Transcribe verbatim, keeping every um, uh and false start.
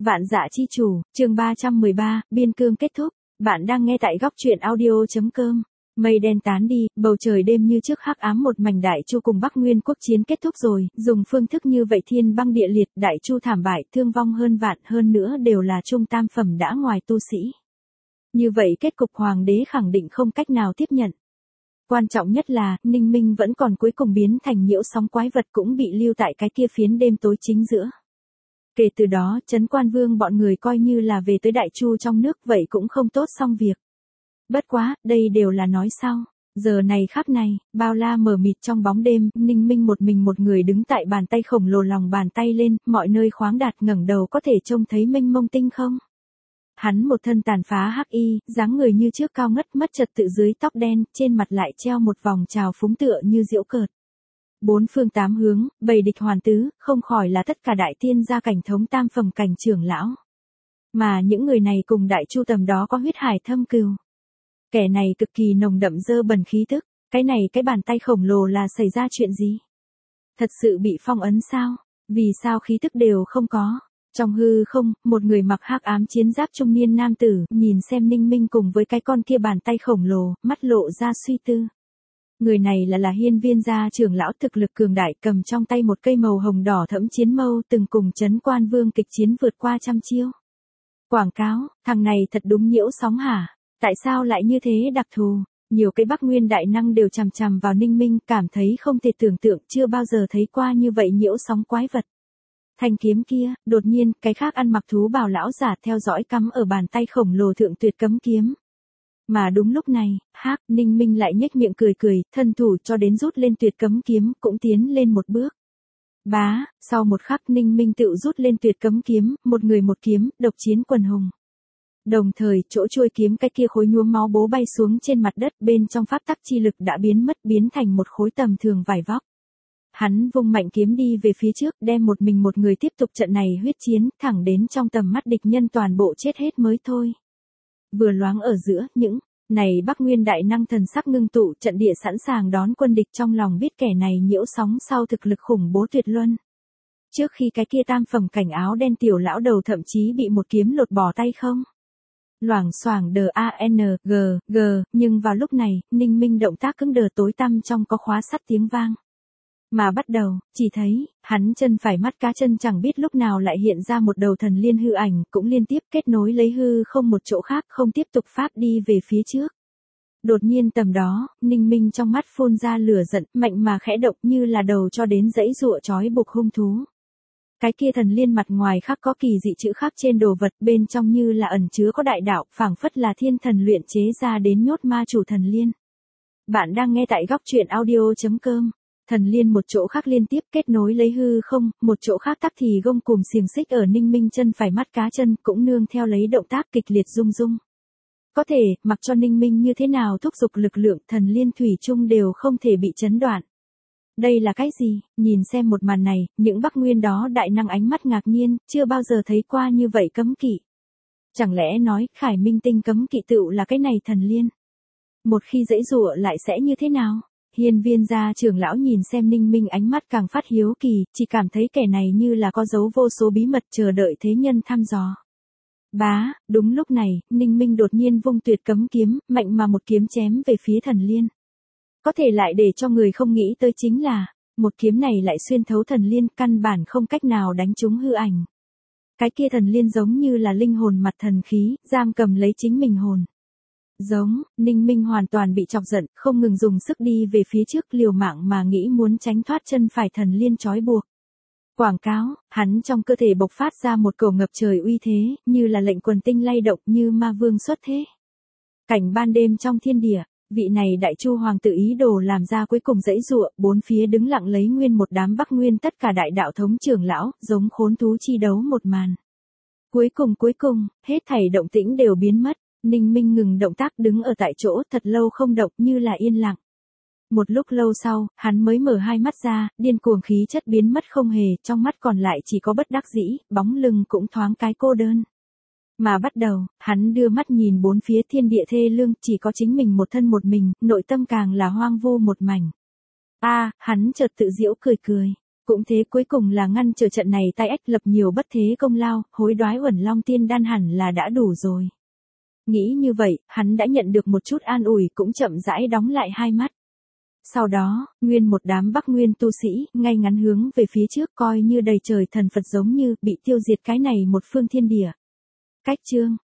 Vạn Dạ Chi Chủ, chương ba trăm mười ba, biên cương kết thúc. Bạn đang nghe tại góc truyện audio.com. Mây đen tán đi, bầu trời đêm như trước hắc ám một mảnh. Đại Chu cùng Bắc Nguyên quốc chiến kết thúc rồi, dùng phương thức như vậy thiên băng địa liệt, Đại Chu thảm bại, thương vong hơn vạn, hơn nữa đều là trung tam phẩm đã ngoài tu sĩ. Như vậy kết cục hoàng đế khẳng định không cách nào tiếp nhận. Quan trọng nhất là, Ninh Minh vẫn còn cuối cùng biến thành nhiễu sóng quái vật cũng bị lưu tại cái kia phiến đêm tối chính giữa. Kể từ đó, Trấn Quan Vương bọn người coi như là về tới Đại Chu trong nước vậy cũng không tốt xong việc. Bất quá, đây đều là nói sau. Giờ này khắc này, bao la mờ mịt trong bóng đêm, Ninh Minh một mình một người đứng tại bàn tay khổng lồ lòng bàn tay lên, mọi nơi khoáng đạt ngẩng đầu có thể trông thấy mênh mông tinh không. Hắn một thân tàn phá hắc y, dáng người như trước cao ngất mất trật tự dưới tóc đen, trên mặt lại treo một vòng trào phúng tựa như giễu cợt. Bốn phương tám hướng, bầy địch hoàn tứ, không khỏi là tất cả đại tiên gia cảnh thống tam phẩm cảnh trưởng lão. Mà những người này cùng Đại Chu tầm đó có huyết hải thâm cừu. Kẻ này cực kỳ nồng đậm dơ bẩn khí tức, cái này cái bàn tay khổng lồ là xảy ra chuyện gì? Thật sự bị phong ấn sao? Vì sao khí tức đều không có? Trong hư không, một người mặc hắc ám chiến giáp trung niên nam tử, nhìn xem Ninh Minh cùng với cái con kia bàn tay khổng lồ, mắt lộ ra suy tư. Người này là là Hiên Viên gia trưởng lão thực lực cường đại, cầm trong tay một cây màu hồng đỏ thẫm chiến mâu, từng cùng Trấn Quan Vương kịch chiến vượt qua trăm chiêu. Quảng cáo, thằng này thật đúng nhiễu sóng hả? Tại sao lại như thế đặc thù? Nhiều cái Bắc Nguyên đại năng đều chằm chằm vào Ninh Minh, cảm thấy không thể tưởng tượng, chưa bao giờ thấy qua như vậy nhiễu sóng quái vật. Thanh kiếm kia, đột nhiên, cái khác ăn mặc thú bào lão giả theo dõi cắm ở bàn tay khổng lồ thượng tuyệt cấm kiếm. Mà đúng lúc này, hắc, Ninh Minh lại nhếch miệng cười cười, thân thủ cho đến rút lên tuyệt cấm kiếm, cũng tiến lên một bước. Bá, sau một khắc Ninh Minh tự rút lên tuyệt cấm kiếm, một người một kiếm, độc chiến quần hùng. Đồng thời, chỗ chuôi kiếm cái kia khối nhuốm máu bố bay xuống trên mặt đất, bên trong pháp tắc chi lực đã biến mất, biến thành một khối tầm thường vải vóc. Hắn vung mạnh kiếm đi về phía trước, đem một mình một người tiếp tục trận này huyết chiến, thẳng đến trong tầm mắt địch nhân toàn bộ chết hết mới thôi. Vừa loáng ở giữa, những này Bắc Nguyên đại năng thần sắc ngưng tụ, trận địa sẵn sàng đón quân địch, trong lòng biết kẻ này nhiễu sóng sau thực lực khủng bố tuyệt luân. Trước khi cái kia tam phẩm cảnh áo đen tiểu lão đầu thậm chí bị một kiếm lột bỏ tay không. Loảng xoảng đờ a n g g, nhưng vào lúc này, Ninh Minh động tác cứng đờ, tối tăm trong có khóa sắt tiếng vang. Mà bắt đầu, chỉ thấy, hắn chân phải mắt cá chân chẳng biết lúc nào lại hiện ra một đầu thần liên hư ảnh, cũng liên tiếp kết nối lấy hư không một chỗ khác, không tiếp tục pháp đi về phía trước. Đột nhiên tầm đó, Ninh Minh trong mắt phun ra lửa giận, mạnh mà khẽ động như là đầu cho đến dãy giụa trói buộc hung thú. Cái kia thần liên mặt ngoài khắc có kỳ dị chữ khắc trên đồ vật, bên trong như là ẩn chứa có đại đạo, phảng phất là thiên thần luyện chế ra đến nhốt ma chủ thần liên. Bạn đang nghe tại góc truyện audio.com. Thần liên một chỗ khác liên tiếp kết nối lấy hư không, một chỗ khác tắc thì gông cùm xiềng xích ở Ninh Minh chân phải mắt cá chân, cũng nương theo lấy động tác kịch liệt rung rung. Có thể, mặc cho Ninh Minh như thế nào thúc giục lực lượng, thần liên thủy chung đều không thể bị chấn đoạn. Đây là cái gì? Nhìn xem một màn này, những Bắc Nguyên đó đại năng ánh mắt ngạc nhiên, chưa bao giờ thấy qua như vậy cấm kỵ. Chẳng lẽ nói, Khải Minh tinh cấm kỵ tựu là cái này thần liên? Một khi dãy dụa lại sẽ như thế nào? Hiên Viên gia trưởng lão nhìn xem Ninh Minh ánh mắt càng phát hiếu kỳ, chỉ cảm thấy kẻ này như là có dấu vô số bí mật chờ đợi thế nhân thăm dò. Bá, đúng lúc này, Ninh Minh đột nhiên vung tuyệt cấm kiếm, mạnh mà một kiếm chém về phía thần liên. Có thể lại để cho người không nghĩ tới chính là, một kiếm này lại xuyên thấu thần liên, căn bản không cách nào đánh trúng hư ảnh. Cái kia thần liên giống như là linh hồn mặt thần khí, giam cầm lấy chính mình hồn. Giống, Ninh Minh hoàn toàn bị chọc giận, không ngừng dùng sức đi về phía trước, liều mạng mà nghĩ muốn tránh thoát chân phải thần liên trói buộc. Quảng cáo, hắn trong cơ thể bộc phát ra một cổ ngập trời uy thế, như là lệnh quần tinh lay động, như ma vương xuất thế. Cảnh ban đêm trong thiên địa, vị này Đại Chu hoàng tử ý đồ làm ra cuối cùng dãy dụa, bốn phía đứng lặng lấy nguyên một đám Bắc Nguyên tất cả đại đạo thống trưởng lão, giống khốn thú chi đấu một màn. Cuối cùng cuối cùng, hết thảy động tĩnh đều biến mất. Ninh Minh ngừng động tác đứng ở tại chỗ thật lâu không động, như là yên lặng. Một lúc lâu sau, hắn mới mở hai mắt ra, điên cuồng khí chất biến mất không hề, trong mắt còn lại chỉ có bất đắc dĩ, bóng lưng cũng thoáng cái cô đơn. Mà bắt đầu, hắn đưa mắt nhìn bốn phía thiên địa thê lương, chỉ có chính mình một thân một mình, nội tâm càng là hoang vu một mảnh. A, à, hắn chợt tự giễu cười cười. Cũng thế cuối cùng là ngăn trở trận này tai ách lập nhiều bất thế công lao, hối đoái Uẩn Long Tiên Đan hẳn là đã đủ rồi. Nghĩ như vậy, hắn đã nhận được một chút an ủi cũng chậm rãi đóng lại hai mắt. Sau đó, nguyên một đám Bắc Nguyên tu sĩ, ngay ngắn hướng về phía trước coi như đầy trời thần Phật giống như bị tiêu diệt cái này một phương thiên địa. Cách chương